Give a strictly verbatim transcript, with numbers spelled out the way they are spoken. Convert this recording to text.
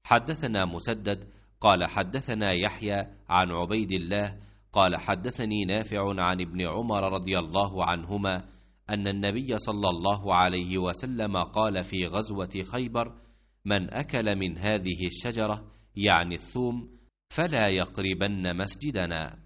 حدثنا مسدد قال حدثنا يحيى عن عبيد الله قال حدثني نافع عن ابن عمر رضي الله عنهما أن النبي صلى الله عليه وسلم قال في غزوة خيبر: من أكل من هذه الشجرة، يعني الثوم، فلا يقربن مسجدنا.